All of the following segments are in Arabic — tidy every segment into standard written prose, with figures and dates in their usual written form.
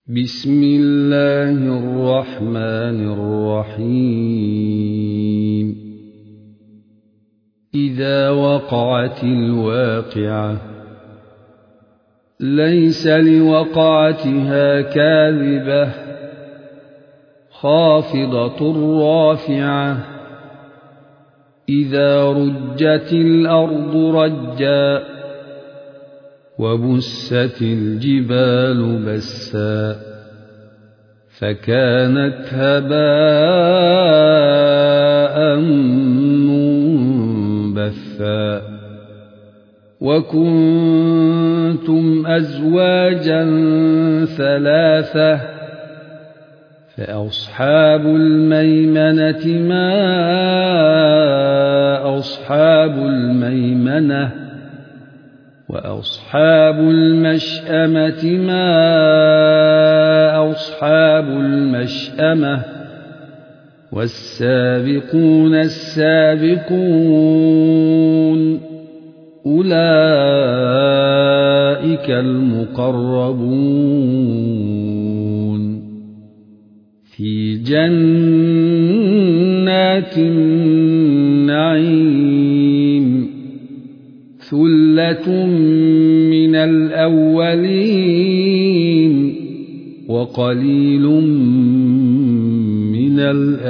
بسم الله الرحمن الرحيم إذا وقعت الواقعة ليس لوقعتها كاذبة خافضة رافعة إذا رجت الأرض رجا وبست الجبال بسا فكانت هباء منبثا وكنتم أزواجا ثلاثة فأصحاب الميمنة ما أصحاب الميمنة وأصحاب المشأمة ما أصحاب المشأمة والسابقون السابقون أولئك المقربون في جنات النعيم ثلة من الأولين وقليل من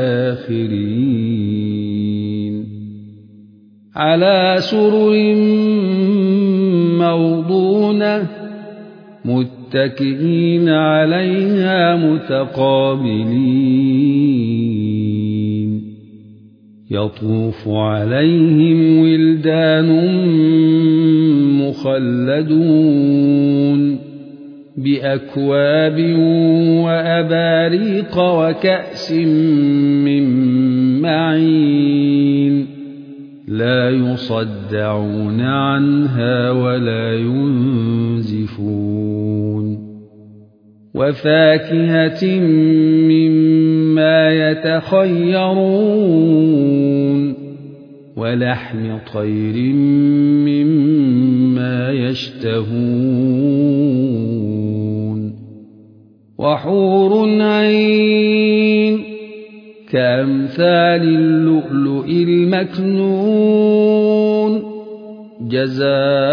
الآخرين على سرر موضونة متكئين عليها متقابلين يطوف عليهم ولدان مخلدون بأكواب وأباريق وكأس من معين لا يصدعون عنها ولا ينزفون وفاكهة مما يتخيرون ولحم طير مما يشتهون وحور عين كأمثال اللؤلؤ المكنون جزاء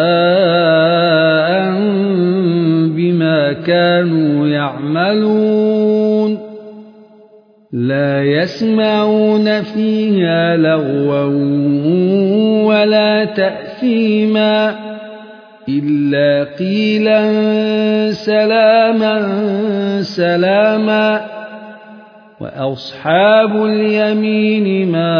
بما كانوا يعملون لا يسمعون فيها لغوا ولا تأثيما إلا قيلا سلاما سلاما وأصحاب اليمين ما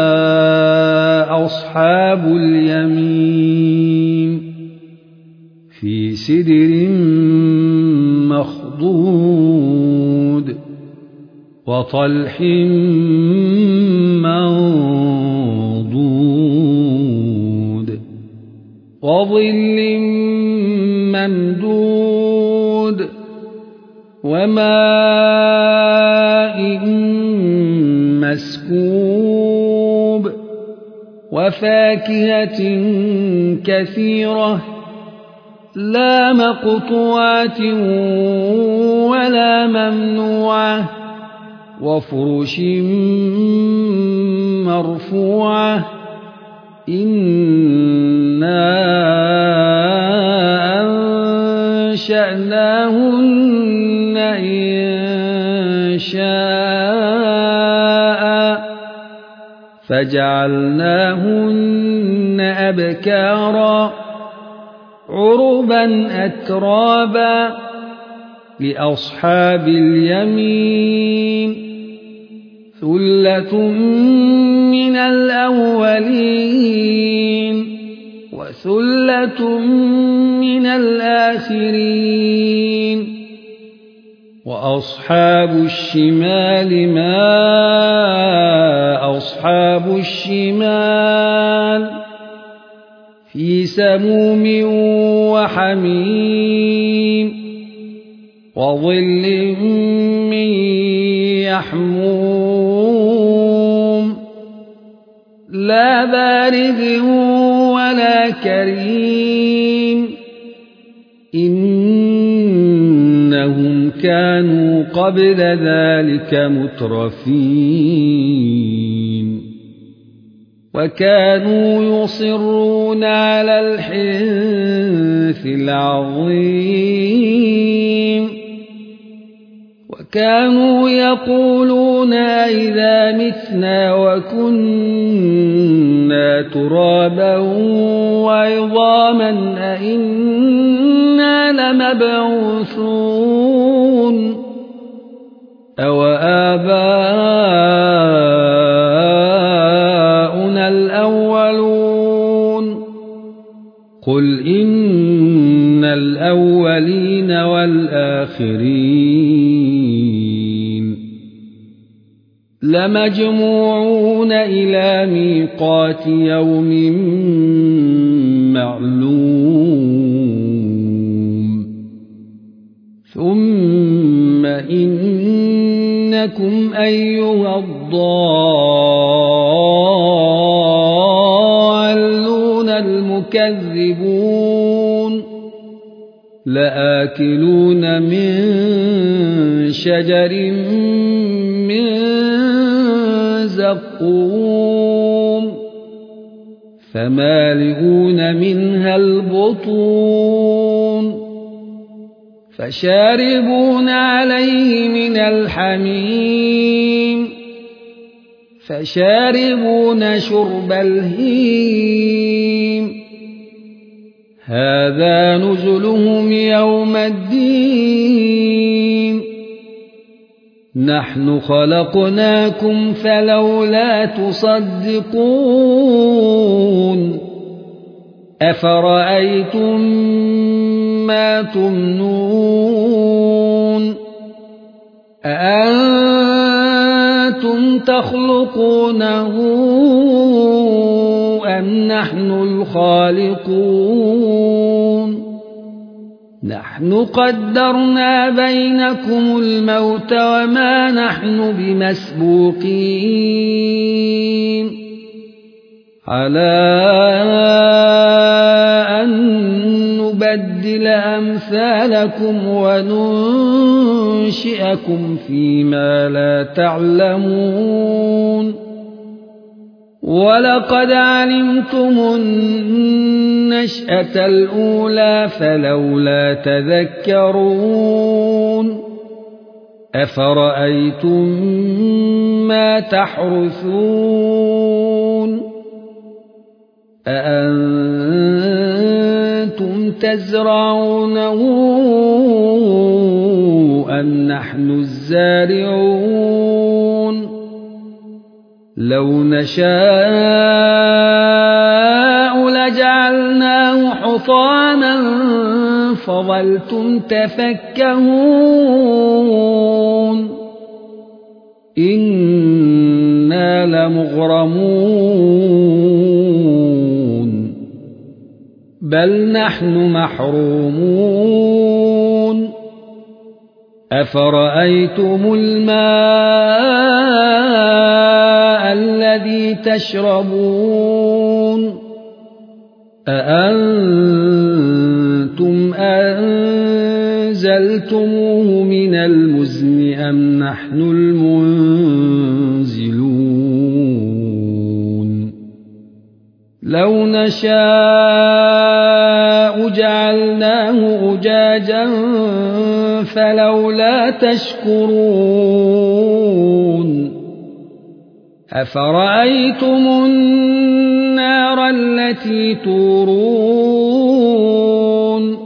أصحاب اليمين في سدر مخضود وطلح منضود وظل ممدود وماء مسكوب وفاكهة كثيرة لا مقطوعة ولا ممنوعة وفرش مرفوعة إنا أنشأناهن إنشاء فجعلناهن أبكارا عربا أترابا لأصحاب اليمين ثلة من الأولين وثلة من الآخرين وأصحاب الشمال ما أصحاب الشمال في سموم وحميم وظل من يحموم لا بارد ولا كريم إنهم كانوا قبل ذلك مترفين وكانوا يصرون على الحنث العظيم وكانوا يقولون إذا متنا وكنا ترابا وعظاما أئنا لمبعوثون أو آباؤنا الأولون قل إن الأولين والآخرين لمجموعون إلى ميقات يوم معلوم ثم إنكم أيها الضالون المكذبون لآكلون من شجر من زقوم فمالئون منها البطون فشاربون عليه من الحميم فشاربون شرب الهيم هذا نزلهم يوم الدين نحن خلقناكم فلولا تصدقون أفرأيتم ما تمنون أأنتم تخلقونه أم نحن الخالقون نحن قدرنا بينكم الموت وما نحن بمسبوقين على أن نبدل أمثالكم وننشئكم فيما لا تعلمون ولقد علمتم النشأة الأولى فلولا تذكرون أفرأيتم ما تحرثون أأنتم تزرعونه أم نحن الزارعون لو نشاء لجعلناه حطاما فظلتم تفكهون إنا لمغرمون بل نحن محرومون أفرأيتم الماء الذي تشربون أأنتم أنزلتموه من المزن أم نحن المنزلون لو نشاء جعلناه أجاجا فلولا تشكرون أفرأيتم النار التي تورون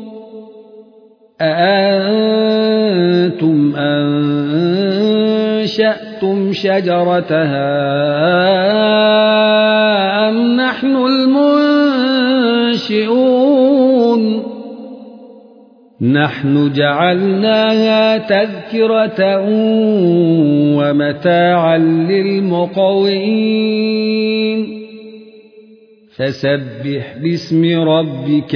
أأنتم أنشأتم شجرتها أم نحن المنشئون نحن جعلناها تذكرة ومتاعا للمقوين فسبح باسم ربك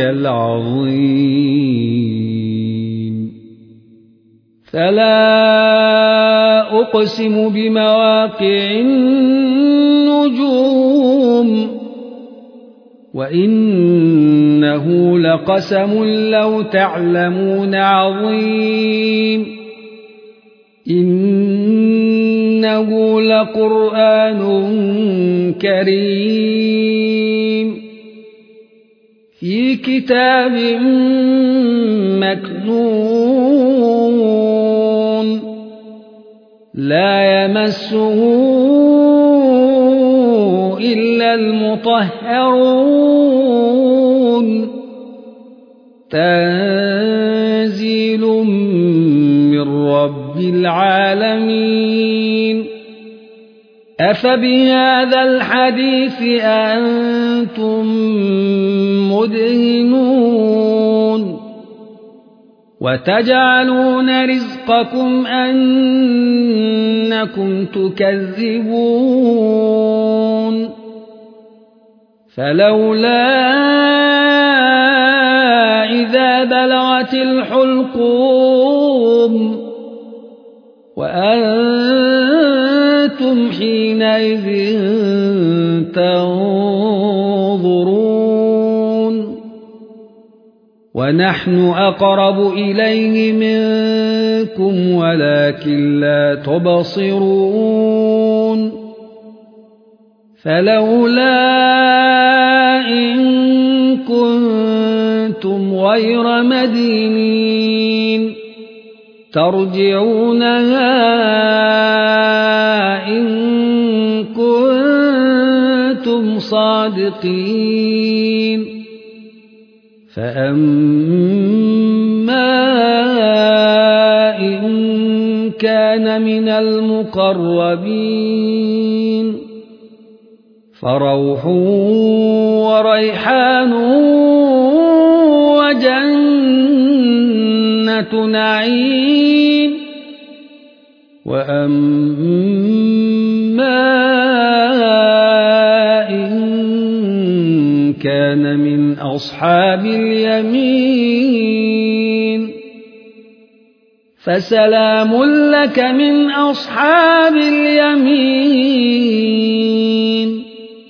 العظيم فلا أقسم بمواقع النجوم وإنه لقسم لو تعلمون عظيم إنه لقرآن كريم في كتاب مكنون لا يمسه إلا المطهرون تنزيل من رب العالمين أفبهذا الحديث أنتم مدهنون وتجعلون رزقكم أنكم تكذبون فلولا إذا بلغت الحلقوم وأنتم حينئذ تنظرون ونحن أقرب إليه منكم ولكن لا تبصرون فلولا إن كنتم غير مدينين ترجعونها إن كنتم صادقين فأما إن كان من المقربين فروح وريحان وجنة نعيم وأما إن كان من أصحاب اليمين فسلام لك من أصحاب اليمين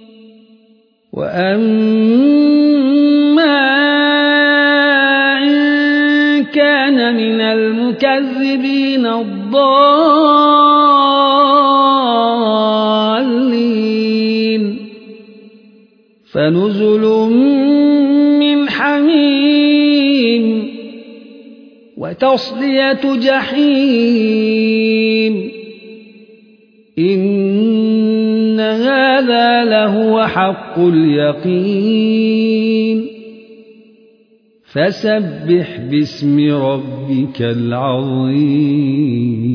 وأما إن كان من المكذبين الضالين فنزل من حميم وتصلية جحيم إن هذا لهو حق اليقين فسبح باسم ربك العظيم